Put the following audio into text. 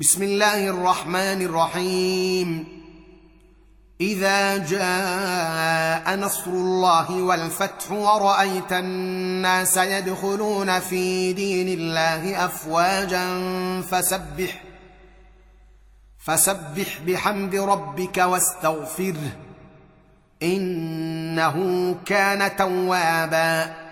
بسم الله الرحمن الرحيم. إذا جاء نصر الله والفتح ورأيت الناس يدخلون في دين الله أفواجا فسبح بحمد ربك واستغفره إنه كان توابا.